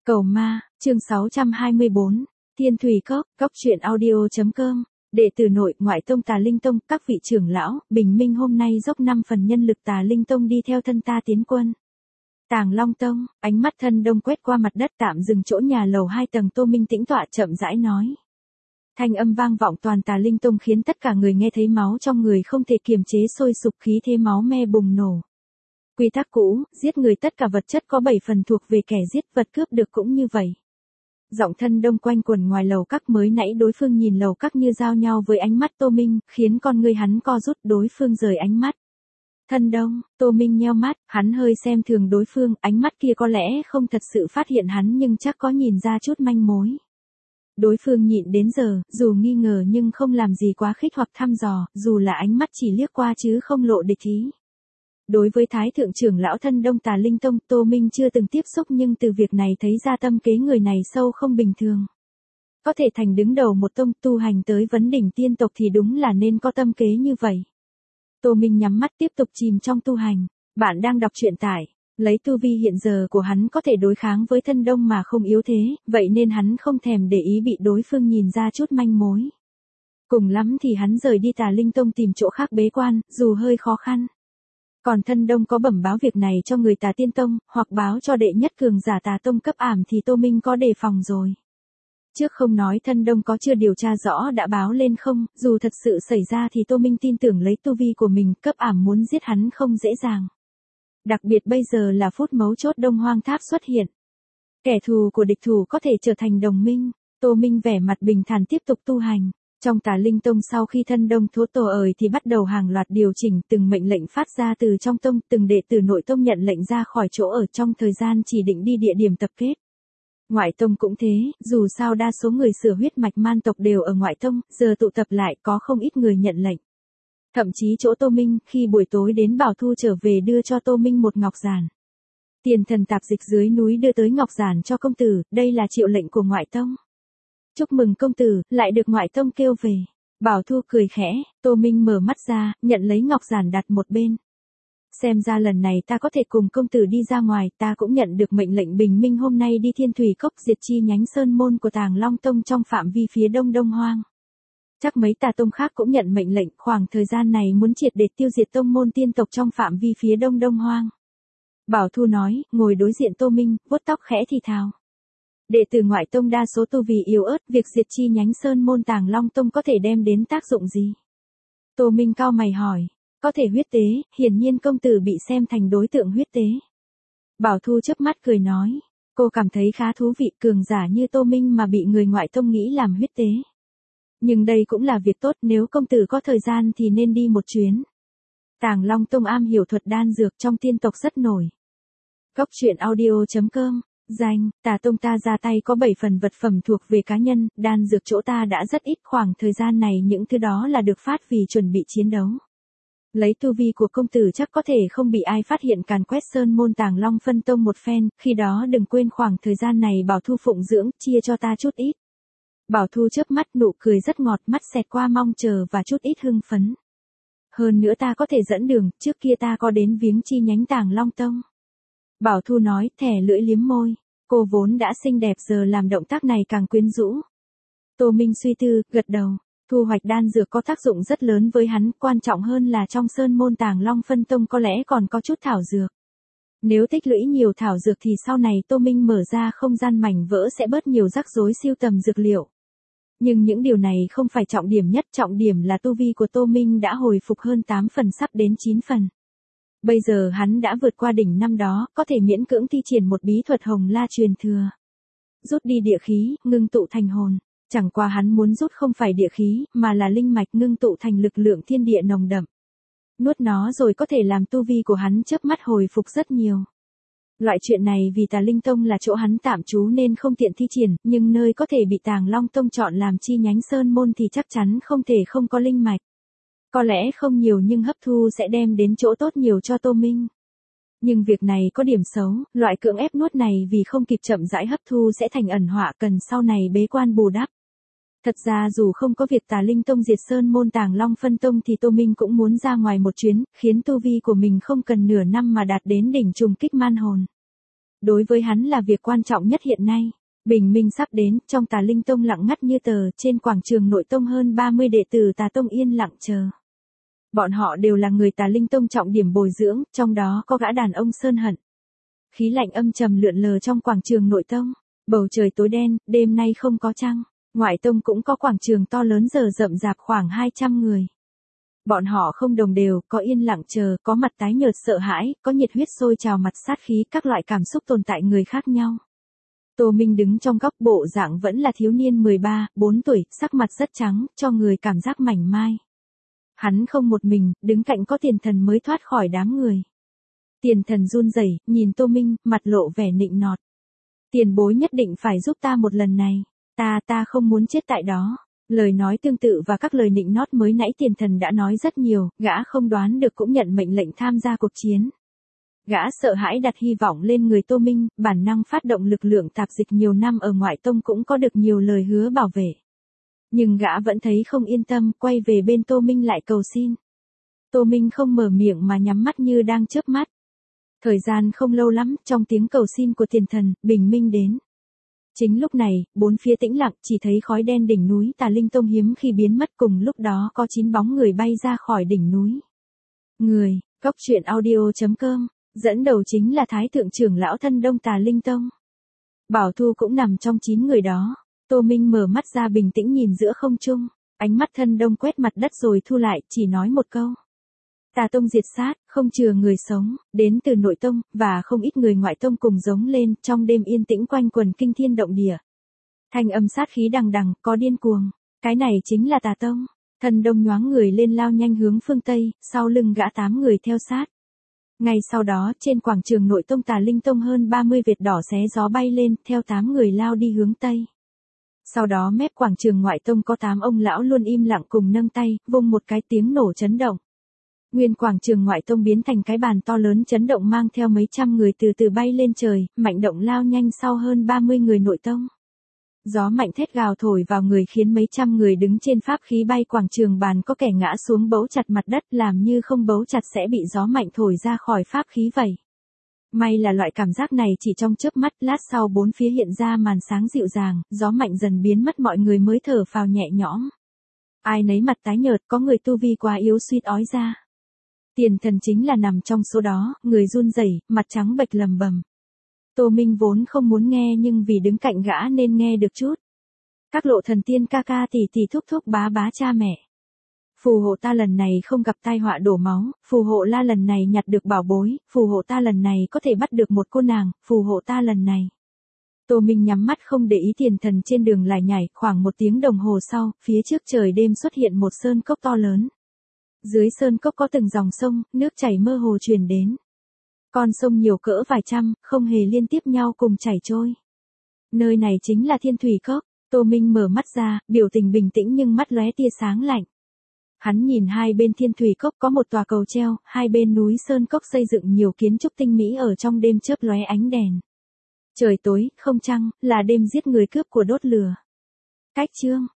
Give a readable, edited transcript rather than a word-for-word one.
Cầu ma, chương 624, Thiên Thủy Cốc, Cốc truyện audio.com, đệ tử nội, ngoại tông Tà Linh Tông, các vị trưởng lão, bình minh hôm nay dốc 5 phần nhân lực Tà Linh Tông đi theo thân ta tiến quân. Tàng Long Tông, ánh mắt Thân Đông quét qua mặt đất tạm dừng chỗ nhà lầu 2 tầng. Tô Minh tĩnh tọa chậm rãi nói. Thanh âm vang vọng toàn Tà Linh Tông khiến tất cả người nghe thấy máu trong người không thể kiềm chế sôi sục, khí thế máu me bùng nổ. Quy tắc cũ, giết người tất cả vật chất có 7 phần thuộc về kẻ giết, vật cướp được cũng như vậy. Giọng Thân Đông quanh quẩn ngoài lầu các. Mới nãy đối phương nhìn lầu các như giao nhau với ánh mắt Tô Minh, khiến con người hắn co rút. Đối phương rời ánh mắt. Thân Đông, Tô Minh nheo mắt, hắn hơi xem thường đối phương, ánh mắt kia có lẽ không thật sự phát hiện hắn nhưng chắc có nhìn ra chút manh mối. Đối phương nhịn đến giờ, dù nghi ngờ nhưng không làm gì quá khích hoặc thăm dò, dù là ánh mắt chỉ liếc qua chứ không lộ địch ý. Đối với Thái Thượng trưởng lão Thân Đông Tà Linh Tông, Tô Minh chưa từng tiếp xúc nhưng từ việc này thấy ra tâm kế người này sâu không bình thường. Có thể thành đứng đầu một tông, tu hành tới vấn đỉnh tiên tộc thì đúng là nên có tâm kế như vậy. Tô Minh nhắm mắt tiếp tục chìm trong tu hành. Bạn đang đọc truyện tại, lấy tu vi hiện giờ của hắn có thể đối kháng với Thân Đông mà không yếu thế, vậy nên hắn không thèm để ý bị đối phương nhìn ra chút manh mối. Cùng lắm thì hắn rời đi Tà Linh Tông tìm chỗ khác bế quan, dù hơi khó khăn. Còn Thân Đông có bẩm báo việc này cho người Tà Tiên Tông, hoặc báo cho đệ nhất cường giả Tà Tông cấp ảm thì Tô Minh có đề phòng rồi. Trước không nói Thân Đông có chưa điều tra rõ đã báo lên không, dù thật sự xảy ra thì Tô Minh tin tưởng lấy tu vi của mình, cấp ảm muốn giết hắn không dễ dàng. Đặc biệt bây giờ là phút mấu chốt Đông Hoang Tháp xuất hiện. Kẻ thù của địch thủ có thể trở thành đồng minh. Tô Minh vẻ mặt bình thản tiếp tục tu hành. Trong Tà Linh Tông sau khi Thân Đông thố tổ ời thì bắt đầu hàng loạt điều chỉnh, từng mệnh lệnh phát ra từ trong tông, từng đệ tử nội tông nhận lệnh ra khỏi chỗ ở trong thời gian chỉ định đi địa điểm tập kết. Ngoại tông cũng thế, dù sao đa số người sửa huyết mạch man tộc đều ở ngoại tông, giờ tụ tập lại có không ít người nhận lệnh. Thậm chí chỗ Tô Minh, khi buổi tối đến Bảo Thu trở về đưa cho Tô Minh một ngọc giản. Tiền thần tạp dịch dưới núi đưa tới ngọc giản cho công tử, đây là triệu lệnh của ngoại tông. Chúc mừng công tử, lại được ngoại tông kêu về. Bảo Thu cười khẽ, Tô Minh mở mắt ra, nhận lấy ngọc giản đặt một bên. Xem ra lần này ta có thể cùng công tử đi ra ngoài, ta cũng nhận được mệnh lệnh bình minh hôm nay đi Thiên Thủy Cốc diệt chi nhánh sơn môn của Tàng Long Tông trong phạm vi phía đông Đông Hoang. Chắc mấy tà tông khác cũng nhận mệnh lệnh, khoảng thời gian này muốn triệt để tiêu diệt tông môn tiên tộc trong phạm vi phía đông Đông Hoang. Bảo Thu nói, ngồi đối diện Tô Minh, vuốt tóc khẽ thì thào. Đệ tử ngoại tông đa số tu vì yếu ớt, việc diệt chi nhánh sơn môn Tàng Long Tông có thể đem đến tác dụng gì? Tô Minh cau mày hỏi, có thể huyết tế, hiển nhiên công tử bị xem thành đối tượng huyết tế. Bảo Thu chớp mắt cười nói, cô cảm thấy khá thú vị, cường giả như Tô Minh mà bị người ngoại tông nghĩ làm huyết tế. Nhưng đây cũng là việc tốt, nếu công tử có thời gian thì nên đi một chuyến. Tàng Long Tông am hiểu thuật đan dược trong tiên tộc rất nổi. Cốc truyện audio.com, danh, Tà Tông ta ra tay có 7 phần vật phẩm thuộc về cá nhân, đan dược chỗ ta đã rất ít, khoảng thời gian này những thứ đó là được phát vì chuẩn bị chiến đấu. Lấy tu vi của công tử chắc có thể không bị ai phát hiện càn quét sơn môn Tàng Long phân tông một phen, khi đó đừng quên khoảng thời gian này Bảo Thu phụng dưỡng, chia cho ta chút ít. Bảo Thu chớp mắt, nụ cười rất ngọt, mắt xẹt qua mong chờ và chút ít hưng phấn. Hơn nữa ta có thể dẫn đường, trước kia ta có đến viếng chi nhánh Tàng Long Tông. Bảo Thu nói, thẻ lưỡi liếm môi, cô vốn đã xinh đẹp giờ làm động tác này càng quyến rũ. Tô Minh suy tư, gật đầu, thu hoạch đan dược có tác dụng rất lớn với hắn, quan trọng hơn là trong sơn môn Tàng Long phân tông có lẽ còn có chút thảo dược. Nếu tích lũy nhiều thảo dược thì sau này Tô Minh mở ra không gian mảnh vỡ sẽ bớt nhiều rắc rối siêu tầm dược liệu. Nhưng những điều này không phải trọng điểm nhất, trọng điểm là tu vi của Tô Minh đã hồi phục hơn 8 phần sắp đến 9 phần. Bây giờ hắn đã vượt qua đỉnh năm đó, có thể miễn cưỡng thi triển một bí thuật Hồng La truyền thừa. Rút đi địa khí, ngưng tụ thành hồn. Chẳng qua hắn muốn rút không phải địa khí, mà là linh mạch ngưng tụ thành lực lượng thiên địa nồng đậm. Nuốt nó rồi có thể làm tu vi của hắn chớp mắt hồi phục rất nhiều. Loại chuyện này vì Tà Linh Tông là chỗ hắn tạm trú nên không tiện thi triển, nhưng nơi có thể bị Tàng Long Tông chọn làm chi nhánh sơn môn thì chắc chắn không thể không có linh mạch. Có lẽ không nhiều nhưng hấp thu sẽ đem đến chỗ tốt nhiều cho Tô Minh. Nhưng việc này có điểm xấu, loại cưỡng ép nuốt này vì không kịp chậm rãi hấp thu sẽ thành ẩn họa, cần sau này bế quan bù đắp. Thật ra dù không có việc Tà Linh Tông diệt sơn môn Tàng Long phân tông thì Tô Minh cũng muốn ra ngoài một chuyến, khiến tu vi của mình không cần nửa năm mà đạt đến đỉnh trùng kích man hồn. đối với hắn là việc quan trọng nhất hiện nay. Bình minh sắp đến, trong Tà Linh Tông lặng ngắt như tờ, trên quảng trường nội tông hơn 30 đệ tử Tà Tông yên lặng chờ. Bọn họ đều là người Tà Linh Tông trọng điểm bồi dưỡng, trong đó có gã đàn ông Sơn Hận. Khí lạnh âm trầm lượn lờ trong quảng trường nội tông, bầu trời tối đen, đêm nay không có trăng, ngoại tông cũng có quảng trường to lớn giờ rậm rạp khoảng 200 người. Bọn họ không đồng đều, có yên lặng chờ, có mặt tái nhợt sợ hãi, có nhiệt huyết sôi trào mặt sát khí, các loại cảm xúc tồn tại người khác nhau. Tô Minh đứng trong góc, bộ dạng vẫn là thiếu niên 13, 4 tuổi, sắc mặt rất trắng, cho người cảm giác mảnh mai. Hắn không một mình, đứng cạnh có Tiền Thần mới thoát khỏi đám người. Tiền Thần run rẩy, nhìn Tô Minh, mặt lộ vẻ nịnh nọt. Tiền bối nhất định phải giúp ta một lần này, ta không muốn chết tại đó. Lời nói tương tự và các lời nịnh nót mới nãy Tiền Thần đã nói rất nhiều, gã không đoán được cũng nhận mệnh lệnh tham gia cuộc chiến. Gã sợ hãi đặt hy vọng lên người Tô Minh, bản năng phát động lực lượng tạp dịch nhiều năm ở ngoại tông cũng có được nhiều lời hứa bảo vệ. Nhưng gã vẫn thấy không yên tâm, quay về bên Tô Minh lại cầu xin. Tô Minh không mở miệng mà nhắm mắt như đang chớp mắt. Thời gian không lâu lắm, trong tiếng cầu xin của Tiền Thần, bình minh đến. Chính lúc này, bốn phía tĩnh lặng, chỉ thấy khói đen đỉnh núi Tà Linh Tông hiếm khi biến mất, cùng lúc đó có 9 bóng người bay ra khỏi đỉnh núi. Người, Cốc Truyện Audio.com, dẫn đầu chính là Thái Thượng trưởng lão Thân Đông Tà Linh Tông. Bảo Thu cũng nằm trong 9 người đó. Tô Minh mở mắt ra bình tĩnh nhìn giữa không trung, ánh mắt Thân Đông quét mặt đất rồi thu lại, chỉ nói một câu. Tà Tông diệt sát, không chừa người sống, đến từ nội tông, và không ít người ngoại tông cùng giống lên, trong đêm yên tĩnh quanh quần kinh thiên động địa. Thanh âm sát khí đằng đằng, có điên cuồng. Cái này chính là Tà Tông. Thân Đông nhoáng người lên lao nhanh hướng phương Tây, sau lưng gã 8 người theo sát. Ngay sau đó, trên quảng trường nội tông Tà Linh Tông hơn 30 vệt đỏ xé gió bay lên, theo 8 người lao đi hướng Tây. Sau đó mép quảng trường ngoại tông có 8 ông lão luôn im lặng cùng nâng tay, vung một cái tiếng nổ chấn động. Nguyên quảng trường ngoại tông biến thành cái bàn to lớn chấn động mang theo mấy trăm người từ từ bay lên trời, mạnh động lao nhanh sau hơn 30 người nội tông. Gió mạnh thét gào thổi vào người khiến mấy trăm người đứng trên pháp khí bay quảng trường bàn có kẻ ngã xuống bấu chặt mặt đất làm như không bấu chặt sẽ bị gió mạnh thổi ra khỏi pháp khí vậy. May là loại cảm giác này chỉ trong chớp mắt, lát sau bốn phía hiện ra màn sáng dịu dàng, gió mạnh dần biến mất mọi người mới thở phào nhẹ nhõm. Ai nấy mặt tái nhợt, có người tu vi quá yếu suýt ói ra. Tiền Thần chính là nằm trong số đó, người run rẩy, mặt trắng bệch lầm bầm. Tô Minh vốn không muốn nghe nhưng vì đứng cạnh gã nên nghe được chút. Các lộ thần tiên ca ca tỷ tỷ thúc thúc bá bá cha mẹ. Phù hộ ta lần này không gặp tai họa đổ máu, phù hộ La lần này nhặt được bảo bối, phù hộ ta lần này có thể bắt được một cô nàng, phù hộ ta lần này. Tô Minh nhắm mắt không để ý Tiền Thần trên đường lải nhải, khoảng 1 tiếng đồng hồ sau, phía trước trời đêm xuất hiện một sơn cốc to lớn. Dưới sơn cốc có từng dòng sông, nước chảy mơ hồ truyền đến. Con sông nhiều cỡ vài trăm, không hề liên tiếp nhau cùng chảy trôi. Nơi này chính là Thiên Thủy Cốc. Tô Minh mở mắt ra, biểu tình bình tĩnh nhưng mắt lóe tia sáng lạnh. Hắn nhìn hai bên Thiên Thủy Cốc có một tòa cầu treo, hai bên núi sơn cốc xây dựng nhiều kiến trúc tinh mỹ ở trong đêm chớp lóe ánh đèn. Trời tối, không trăng, là đêm giết người cướp của đốt lửa. Cách chương